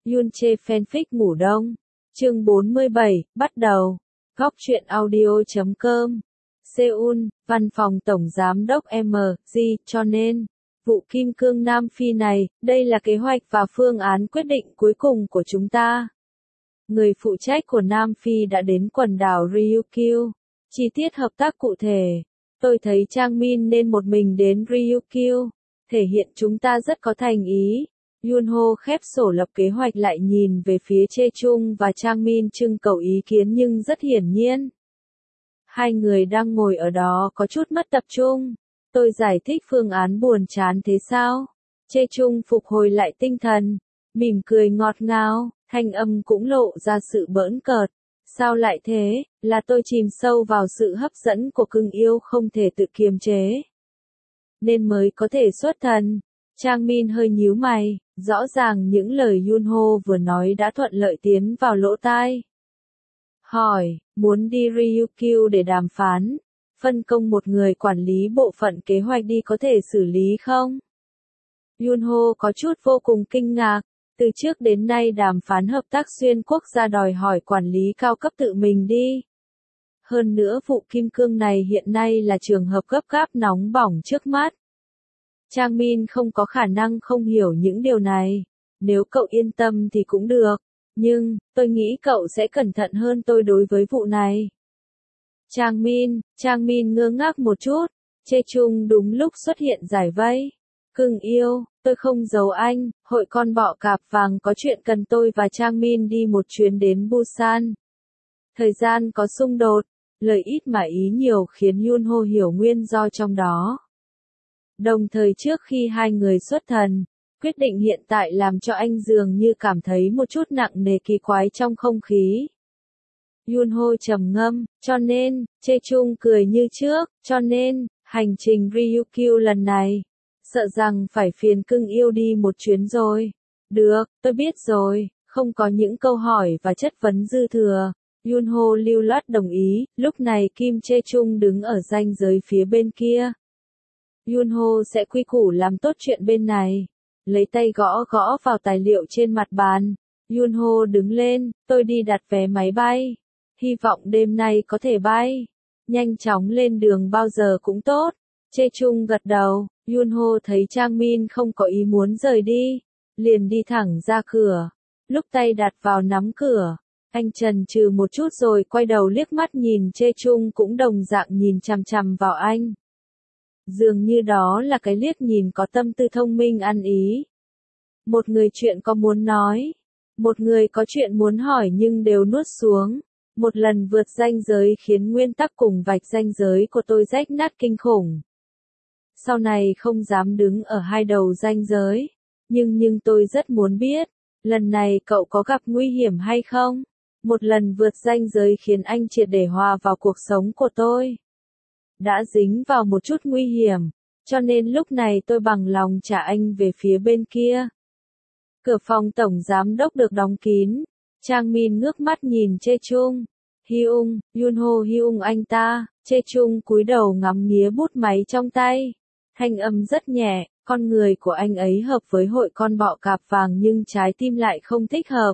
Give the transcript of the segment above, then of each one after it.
Yunche fanfic ngủ đông. Chương 47, bắt đầu. Góc truyện audio.com. Seoul, văn phòng tổng giám đốc MG, cho nên, vụ kim cương Nam Phi này, đây là kế hoạch và phương án quyết định cuối cùng của chúng ta. Người phụ trách của Nam Phi đã đến quần đảo Ryukyu. Chi tiết hợp tác cụ thể. Tôi thấy Trang Min nên một mình đến Ryukyu, thể hiện chúng ta rất có thành ý. Yunho khép sổ lập kế hoạch lại nhìn về phía Chae Chung và Trang Min trưng cầu ý kiến nhưng rất hiển nhiên. Hai người đang ngồi ở đó có chút mất tập trung. Tôi giải thích phương án buồn chán thế sao? Chae Chung phục hồi lại tinh thần, mỉm cười ngọt ngào, thanh âm cũng lộ ra sự bỡn cợt. Sao lại thế, là tôi chìm sâu vào sự hấp dẫn của cưng yêu không thể tự kiềm chế, nên mới có thể xuất thần. Trang Min hơi nhíu mày, rõ ràng những lời Yunho vừa nói đã thuận lợi tiến vào lỗ tai. Hỏi, muốn đi Ryukyu để đàm phán, phân công một người quản lý bộ phận kế hoạch đi có thể xử lý không? Yunho có chút vô cùng kinh ngạc, từ trước đến nay đàm phán hợp tác xuyên quốc gia đòi hỏi quản lý cao cấp tự mình đi. Hơn nữa vụ kim cương này hiện nay là trường hợp gấp gáp nóng bỏng trước mắt. Trang Min không có khả năng không hiểu những điều này. Nếu cậu yên tâm thì cũng được, nhưng, tôi nghĩ cậu sẽ cẩn thận hơn tôi đối với vụ này. Trang Min ngơ ngác một chút, Chae Chung đúng lúc xuất hiện giải vây. Cưng yêu, tôi không giấu anh, hội con bọ cạp vàng có chuyện cần tôi và Trang Min đi một chuyến đến Busan. Thời gian có xung đột, lời ít mà ý nhiều khiến Yunho hiểu nguyên do trong đó. Đồng thời trước khi hai người xuất thần, quyết định hiện tại làm cho anh dường như cảm thấy một chút nặng nề kỳ quái trong không khí. Yunho trầm ngâm, cho nên, Chae Chung cười như trước, cho nên, hành trình Ryukyu lần này, sợ rằng phải phiền cưng yêu đi một chuyến rồi. Được, tôi biết rồi, không có những câu hỏi và chất vấn dư thừa. Yunho lưu loát đồng ý, lúc này Kim Chae Chung đứng ở ranh giới phía bên kia. Yunho sẽ quy củ làm tốt chuyện bên này. Lấy tay gõ gõ vào tài liệu trên mặt bàn. Yunho đứng lên, tôi đi đặt vé máy bay. Hy vọng đêm nay có thể bay. Nhanh chóng lên đường bao giờ cũng tốt. Chae Chung gật đầu, Yunho thấy Trang Min không có ý muốn rời đi. Liền đi thẳng ra cửa. Lúc tay đặt vào nắm cửa, anh chần chừ một chút rồi quay đầu liếc mắt nhìn Chae Chung cũng đồng dạng nhìn chằm chằm vào anh. Dường như đó là cái liếc nhìn có tâm tư thông minh ăn ý. Một người chuyện có muốn nói, một người có chuyện muốn hỏi nhưng đều nuốt xuống. Một lần vượt ranh giới khiến nguyên tắc cùng vạch ranh giới của tôi rách nát kinh khủng. Sau này không dám đứng ở hai đầu ranh giới. Nhưng tôi rất muốn biết, lần này cậu có gặp nguy hiểm hay không? Một lần vượt ranh giới khiến anh triệt để hòa vào cuộc sống của tôi. Đã dính vào một chút nguy hiểm, cho nên lúc này tôi bằng lòng trả anh về phía bên kia. Cửa phòng tổng giám đốc được đóng kín. Trang Min ngước mắt nhìn Chae Chung. Hyung, Yunho Hyung anh ta. Chae Chung cúi đầu ngắm nghía bút máy trong tay. Thanh âm rất nhẹ, con người của anh ấy hợp với hội con bọ cạp vàng nhưng trái tim lại không thích hợp.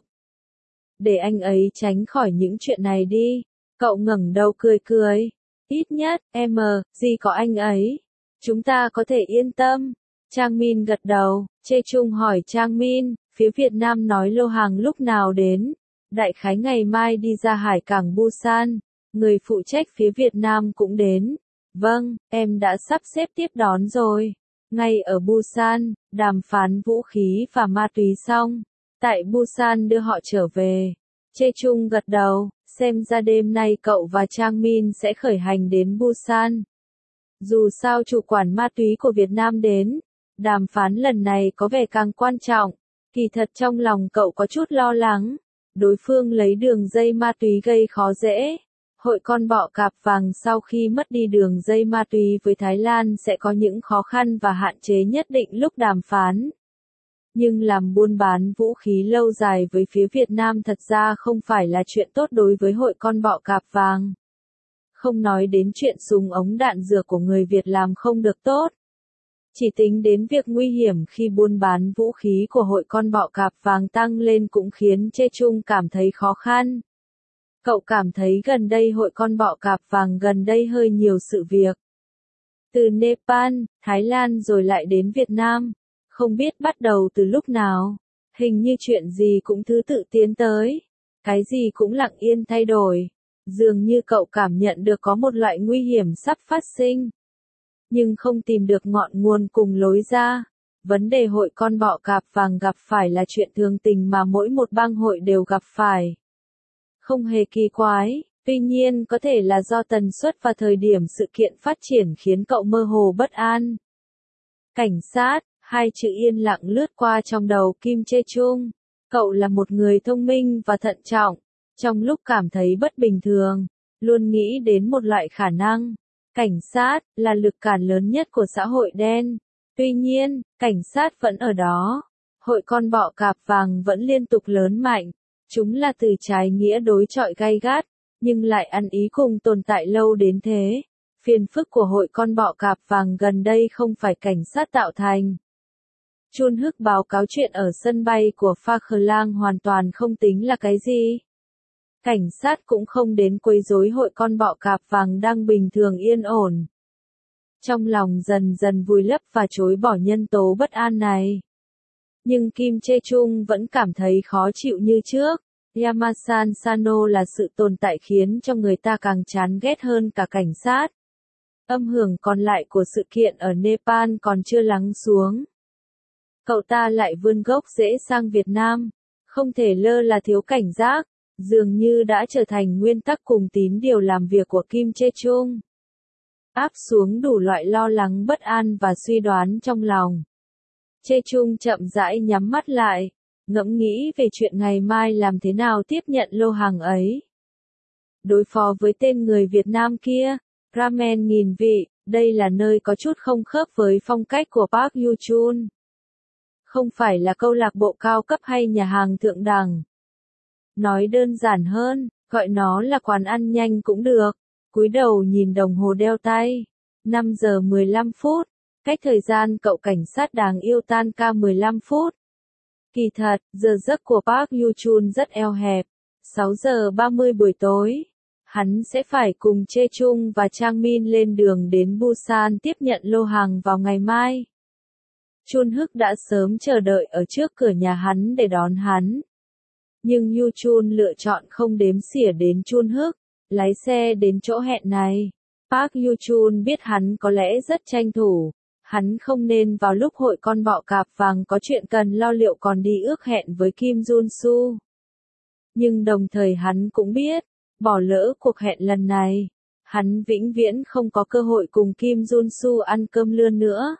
Để anh ấy tránh khỏi những chuyện này đi. Cậu ngẩng đầu cười cười. Ít nhất, gì có anh ấy. Chúng ta có thể yên tâm. Trang Min gật đầu. Chae Chung hỏi Trang Min, phía Việt Nam nói lô hàng lúc nào đến. Đại khái ngày mai đi ra hải cảng Busan. Người phụ trách phía Việt Nam cũng đến. Vâng, em đã sắp xếp tiếp đón rồi. Ngay ở Busan, đàm phán vũ khí và ma túy xong. Tại Busan đưa họ trở về. Chae Chung gật đầu, xem ra đêm nay cậu và Trang Min sẽ khởi hành đến Busan. Dù sao chủ quản ma túy của Việt Nam đến, đàm phán lần này có vẻ càng quan trọng. Kỳ thật trong lòng cậu có chút lo lắng. Đối phương lấy đường dây ma túy gây khó dễ. Hội con bọ cạp vàng sau khi mất đi đường dây ma túy với Thái Lan sẽ có những khó khăn và hạn chế nhất định lúc đàm phán. Nhưng làm buôn bán vũ khí lâu dài với phía Việt Nam thật ra không phải là chuyện tốt đối với hội con bọ cạp vàng. Không nói đến chuyện súng ống đạn dược của người Việt làm không được tốt. Chỉ tính đến việc nguy hiểm khi buôn bán vũ khí của hội con bọ cạp vàng tăng lên cũng khiến Chê Chung cảm thấy khó khăn. Cậu cảm thấy gần đây hội con bọ cạp vàng gần đây hơi nhiều sự việc. Từ Nepal, Thái Lan rồi lại đến Việt Nam. Không biết bắt đầu từ lúc nào. Hình như chuyện gì cũng thứ tự tiến tới. Cái gì cũng lặng yên thay đổi. Dường như cậu cảm nhận được có một loại nguy hiểm sắp phát sinh. Nhưng không tìm được ngọn nguồn cùng lối ra. Vấn đề hội con bọ cạp vàng gặp phải là chuyện thường tình mà mỗi một bang hội đều gặp phải. Không hề kỳ quái, tuy nhiên có thể là do tần suất và thời điểm sự kiện phát triển khiến cậu mơ hồ bất an. Cảnh sát, hai chữ yên lặng lướt qua trong đầu Kim Chê Chung. Cậu là một người thông minh và thận trọng. Trong lúc cảm thấy bất bình thường, luôn nghĩ đến một loại khả năng. Cảnh sát là lực cản lớn nhất của xã hội đen. Tuy nhiên, cảnh sát vẫn ở đó. Hội con bọ cạp vàng vẫn liên tục lớn mạnh. Chúng là từ trái nghĩa đối chọi gay gắt, nhưng lại ăn ý cùng tồn tại lâu đến thế. Phiền phức của hội con bọ cạp vàng gần đây không phải cảnh sát tạo thành. Chun Hức báo cáo chuyện ở sân bay của Pha Khờ Lang hoàn toàn không tính là cái gì. Cảnh sát cũng không đến quấy rối hội con bọ cạp vàng đang bình thường yên ổn. Trong lòng dần dần vùi lấp và chối bỏ nhân tố bất an này. Nhưng Kim Chê Chung vẫn cảm thấy khó chịu như trước. Yamasan Sano là sự tồn tại khiến cho người ta càng chán ghét hơn cả cảnh sát. Âm hưởng còn lại của sự kiện ở Nepal còn chưa lắng xuống. Cậu ta lại vươn gốc rễ sang Việt Nam. Không thể lơ là thiếu cảnh giác. Dường như đã trở thành nguyên tắc cùng tín điều làm việc của Kim Chê Chung. Áp xuống đủ loại lo lắng bất an và suy đoán trong lòng. Chê Chung chậm rãi nhắm mắt lại, ngẫm nghĩ về chuyện ngày mai làm thế nào tiếp nhận lô hàng ấy. Đối phó với tên người Việt Nam kia, ramen nghìn vị, đây là nơi có chút không khớp với phong cách của Park Yu-chun. Không phải là câu lạc bộ cao cấp hay nhà hàng thượng đẳng. Nói đơn giản hơn, gọi nó là quán ăn nhanh cũng được. Cúi đầu nhìn đồng hồ đeo tay. 5 giờ 15 phút. Cách thời gian cậu cảnh sát đáng yêu tan ca 15 phút. Kỳ thật, giờ giấc của Park Yu-chun rất eo hẹp. 6 giờ 30 buổi tối. Hắn sẽ phải cùng Chê Chung và Trang Min lên đường đến Busan tiếp nhận lô hàng vào ngày mai. Chun Hức đã sớm chờ đợi ở trước cửa nhà hắn để đón hắn. Nhưng Yu Chun lựa chọn không đếm xỉa đến Chun Hức, lái xe đến chỗ hẹn này. Park Yu Chun biết hắn có lẽ rất tranh thủ. Hắn không nên vào lúc hội con bọ cạp vàng có chuyện cần lo liệu còn đi ước hẹn với Kim Jun Soo. Nhưng đồng thời hắn cũng biết, bỏ lỡ cuộc hẹn lần này, hắn vĩnh viễn không có cơ hội cùng Kim Jun Soo ăn cơm lươn nữa.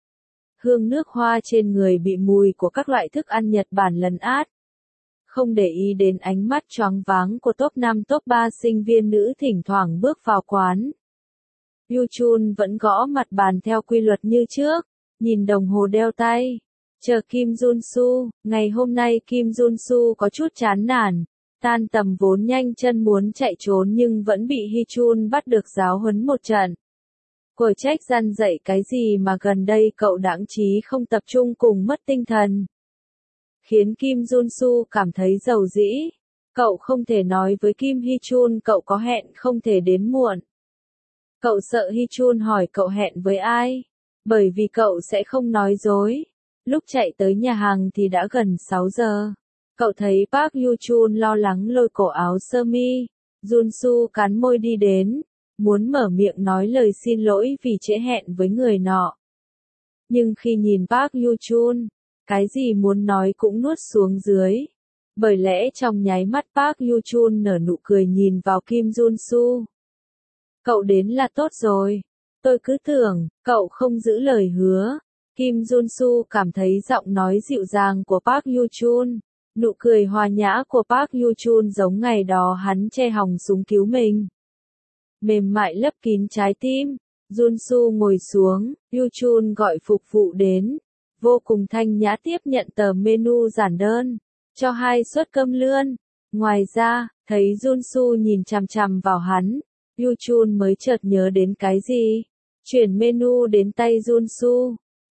Hương nước hoa trên người bị mùi của các loại thức ăn Nhật Bản lấn át. Không để ý đến ánh mắt choáng váng của top 5 top 3 sinh viên nữ thỉnh thoảng bước vào quán. Yu Chun vẫn gõ mặt bàn theo quy luật như trước, nhìn đồng hồ đeo tay. Chờ Kim Jun Soo, ngày hôm nay Kim Jun Soo có chút chán nản, tan tầm vốn nhanh chân muốn chạy trốn nhưng vẫn bị Hee Chun bắt được giáo huấn một trận. Quở trách răn dạy cái gì mà gần đây cậu đãng trí không tập trung cùng mất tinh thần. Khiến Kim Jun Soo cảm thấy dầu dĩ. Cậu không thể nói với Kim Hee Chun cậu có hẹn không thể đến muộn. Cậu sợ Hee Chun hỏi cậu hẹn với ai. Bởi vì cậu sẽ không nói dối. Lúc chạy tới nhà hàng thì đã gần 6 giờ. Cậu thấy Park Yu Chun lo lắng lôi cổ áo sơ mi. Jun Soo cắn môi đi đến. Muốn mở miệng nói lời xin lỗi vì trễ hẹn với người nọ. Nhưng khi nhìn Park Yu Chun, cái gì muốn nói cũng nuốt xuống dưới. Bởi lẽ trong nháy mắt Park Yu Chun nở nụ cười nhìn vào Kim Jun Soo. Cậu đến là tốt rồi. Tôi cứ tưởng, cậu không giữ lời hứa. Kim Jun Soo cảm thấy giọng nói dịu dàng của Park Yu Chun. Nụ cười hòa nhã của Park Yu Chun giống ngày đó hắn che hòng súng cứu mình. Mềm mại lấp kín trái tim. Jun Soo ngồi xuống, Yu Chun gọi phục vụ đến. Vô cùng thanh nhã tiếp nhận tờ menu giản đơn. Cho 2 suất cơm lươn. Ngoài ra, thấy Jun Soo nhìn chằm chằm vào hắn. Yu Chun mới chợt nhớ đến cái gì. Chuyển menu đến tay Jun Soo.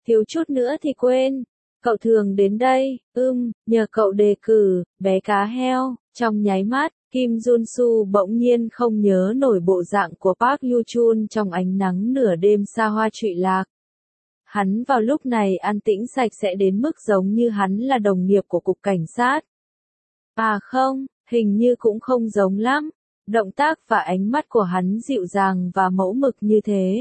thiếu chút nữa thì quên. Cậu thường đến đây, nhờ cậu đề cử, bé cá heo. Trong nháy mắt, Kim Jun-soo bỗng nhiên không nhớ nổi bộ dạng của Park Yoo-chun trong ánh nắng nửa đêm xa hoa trụy lạc. Hắn vào lúc này an tĩnh sạch sẽ đến mức giống như hắn là đồng nghiệp của cục cảnh sát. À không, hình như cũng không giống lắm. Động tác và ánh mắt của hắn dịu dàng và mẫu mực như thế.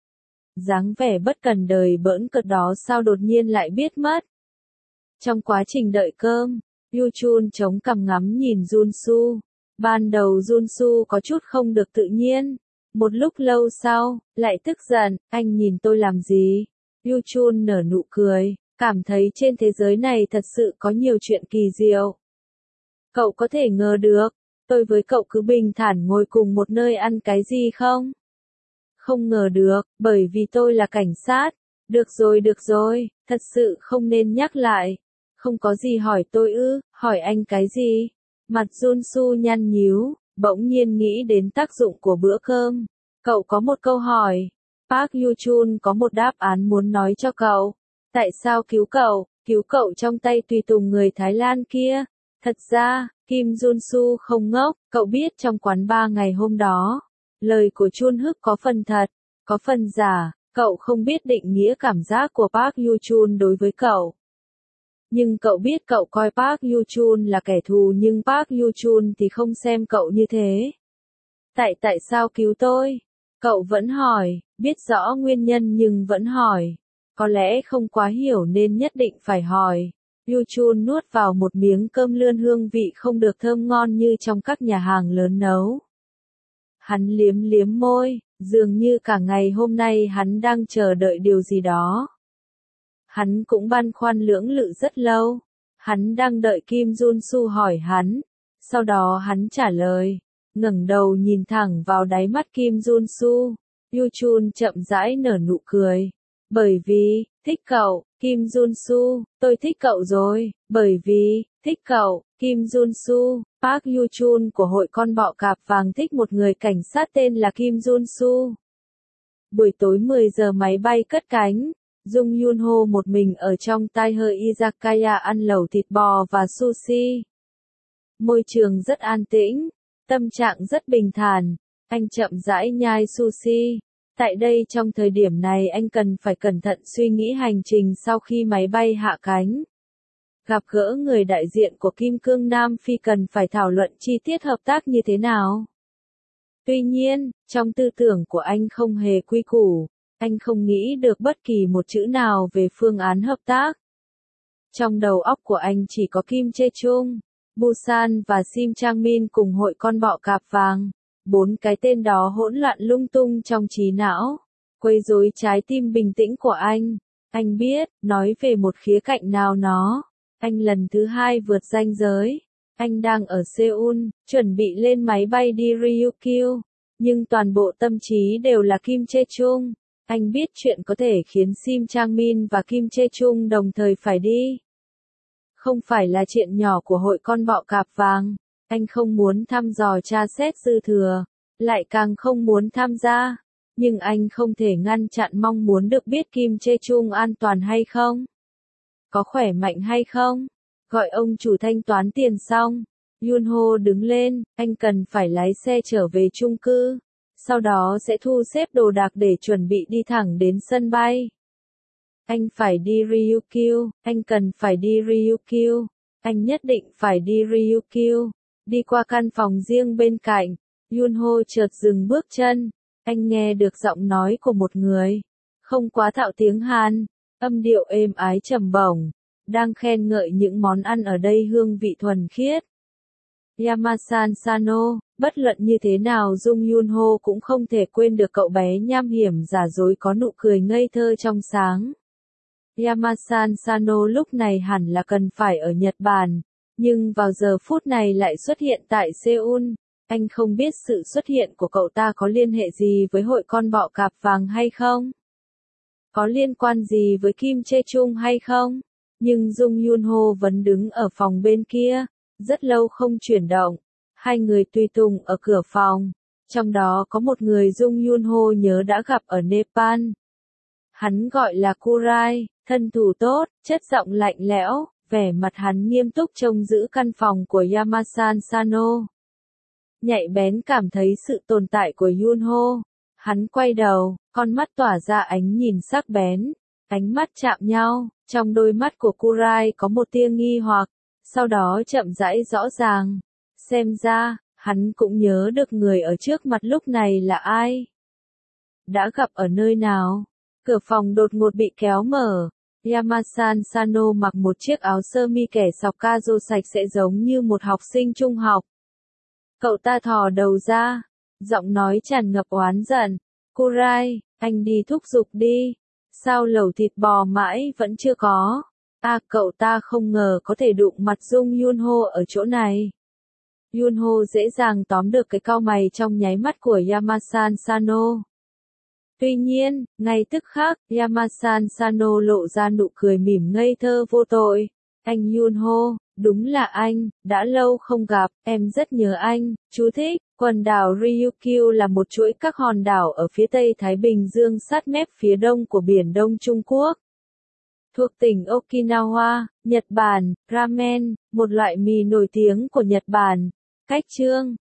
Dáng vẻ bất cần đời bỡn cợt đó sao đột nhiên lại biết mất. Trong quá trình đợi cơm, Yoo-chun chống cằm ngắm nhìn Jun-soo. Ban đầu Jun-soo có chút không được tự nhiên. Một lúc lâu sau, lại tức giận, anh nhìn tôi làm gì? Yoo-chun nở nụ cười, cảm thấy trên thế giới này thật sự có nhiều chuyện kỳ diệu. Cậu có thể ngờ được, tôi với cậu cứ bình thản ngồi cùng một nơi ăn cái gì không? Không ngờ được, bởi vì tôi là cảnh sát. Được rồi, thật sự không nên nhắc lại. Không có gì hỏi tôi ư, hỏi anh cái gì? Mặt Jun-soo nhăn nhíu, bỗng nhiên nghĩ đến tác dụng của bữa cơm. Cậu có một câu hỏi. Park Yoo-chun có một đáp án muốn nói cho cậu. Tại sao cứu cậu? Cứu cậu trong tay tùy tùng người Thái Lan kia. Thật ra, Kim Jun-soo không ngốc, cậu biết trong quán bar ngày hôm đó. Lời của Chun Hức có phần thật, có phần giả, cậu không biết định nghĩa cảm giác của Park Yoo-chun đối với cậu. Nhưng cậu biết cậu coi Park Yoo-chun là kẻ thù nhưng Park Yoo-chun thì không xem cậu như thế. Tại sao cứu tôi? Cậu vẫn hỏi, biết rõ nguyên nhân nhưng vẫn hỏi. Có lẽ không quá hiểu nên nhất định phải hỏi. Yoo-chun nuốt vào một miếng cơm lươn hương vị không được thơm ngon như trong các nhà hàng lớn nấu. Hắn liếm liếm môi, dường như cả ngày hôm nay hắn đang chờ đợi điều gì đó. Hắn cũng băn khoăn lưỡng lự rất lâu. Hắn đang đợi Kim Jun-soo hỏi hắn. Sau đó hắn trả lời. Ngẩng đầu nhìn thẳng vào đáy mắt Kim Jun-soo. Yoo-chun chậm rãi nở nụ cười. Bởi vì, thích cậu, Kim Jun-soo, tôi thích cậu rồi. Bởi vì, thích cậu, Kim Jun-soo, Park Yoo-chun của hội con bọ cạp vàng thích một người cảnh sát tên là Kim Jun-soo. Buổi tối 10 giờ máy bay cất cánh. Jung Yoon-ho một mình ở trong Tiger Izakaya ăn lẩu thịt bò và sushi. Môi trường rất an tĩnh, tâm trạng rất bình thản, anh chậm rãi nhai sushi. Tại đây trong thời điểm này anh cần phải cẩn thận suy nghĩ hành trình sau khi máy bay hạ cánh. Gặp gỡ người đại diện của Kim Cương Nam Phi cần phải thảo luận chi tiết hợp tác như thế nào. Tuy nhiên, trong tư tưởng của anh không hề quy củ. Anh không nghĩ được bất kỳ một chữ nào về phương án hợp tác. Trong đầu óc của anh chỉ có Kim Jae-chung, Busan và Sim Chang-min cùng hội con bọ cạp vàng. 4 cái tên đó hỗn loạn lung tung trong trí não, quấy rối trái tim bình tĩnh của anh. Anh biết, nói về một khía cạnh nào nó, anh lần thứ 2 vượt ranh giới. Anh đang ở Seoul, chuẩn bị lên máy bay đi Ryukyu, nhưng toàn bộ tâm trí đều là Kim Jae-chung. Anh biết chuyện có thể khiến Sim Chang-min và Kim Jae-chung đồng thời phải đi. Không phải là chuyện nhỏ của hội con bọ cạp vàng. Anh không muốn thăm dò tra xét dư thừa, lại càng không muốn tham gia. Nhưng anh không thể ngăn chặn mong muốn được biết Kim Jae-chung an toàn hay không. Có khỏe mạnh hay không. Gọi ông chủ thanh toán tiền xong. Yoon-ho đứng lên, anh cần phải lái xe trở về chung cư. Sau đó sẽ thu xếp đồ đạc để chuẩn bị đi thẳng đến sân bay. Anh phải đi Ryukyu, anh cần phải đi Ryukyu, anh nhất định phải đi Ryukyu. Đi qua căn phòng riêng bên cạnh, Yoon-ho chợt dừng bước chân. Anh nghe được giọng nói của một người, không quá thạo tiếng Hàn, âm điệu êm ái trầm bổng, đang khen ngợi những món ăn ở đây hương vị thuần khiết. Yamasan Sano, bất luận như thế nào Jung Yoon-ho cũng không thể quên được cậu bé nham hiểm giả dối có nụ cười ngây thơ trong sáng. Yamasan Sano lúc này hẳn là cần phải ở Nhật Bản, nhưng vào giờ phút này lại xuất hiện tại Seoul. Anh không biết sự xuất hiện của cậu ta có liên hệ gì với hội con bọ cạp vàng hay không? Có liên quan gì với Kim Jae-chung hay không? Nhưng Jung Yoon-ho vẫn đứng ở phòng bên kia, rất lâu không chuyển động. Hai người tùy tùng ở cửa phòng, trong đó có một người Jung Yoon-ho nhớ đã gặp ở Nepal. Hắn gọi là Kurai, thân thủ tốt, chất giọng lạnh lẽo, vẻ mặt hắn nghiêm túc trông giữ căn phòng của Yamasan Sano. Nhạy bén cảm thấy sự tồn tại của Yunho. Hắn quay đầu, con mắt tỏa ra ánh nhìn sắc bén. Ánh mắt chạm nhau, trong đôi mắt của Kurai có một tia nghi hoặc, sau đó chậm rãi rõ ràng. Xem ra, hắn cũng nhớ được người ở trước mặt lúc này là ai. Đã gặp ở nơi nào? Cửa phòng đột ngột bị kéo mở. Yamasan Sano mặc một chiếc áo sơ mi kẻ sọc cazo sạch sẽ giống như một học sinh trung học. Cậu ta thò đầu ra, giọng nói tràn ngập oán giận. Kurai, anh đi thúc giục đi. Sao lẩu thịt bò mãi vẫn chưa có? Cậu ta không ngờ có thể đụng mặt Dung Yunho ở chỗ này. Yunho dễ dàng tóm được cái cau mày trong nháy mắt của Yamasan Sano. Tuy nhiên, ngay tức khắc, Yamasan Sano lộ ra nụ cười mỉm ngây thơ vô tội. Anh Yunho, đúng là anh, đã lâu không gặp, em rất nhớ anh. Chú thích, quần đảo Ryukyu là một chuỗi các hòn đảo ở phía tây Thái Bình Dương sát mép phía đông của Biển Đông Trung Quốc. Thuộc tỉnh Okinawa, Nhật Bản, ramen, một loại mì nổi tiếng của Nhật Bản. Cách chương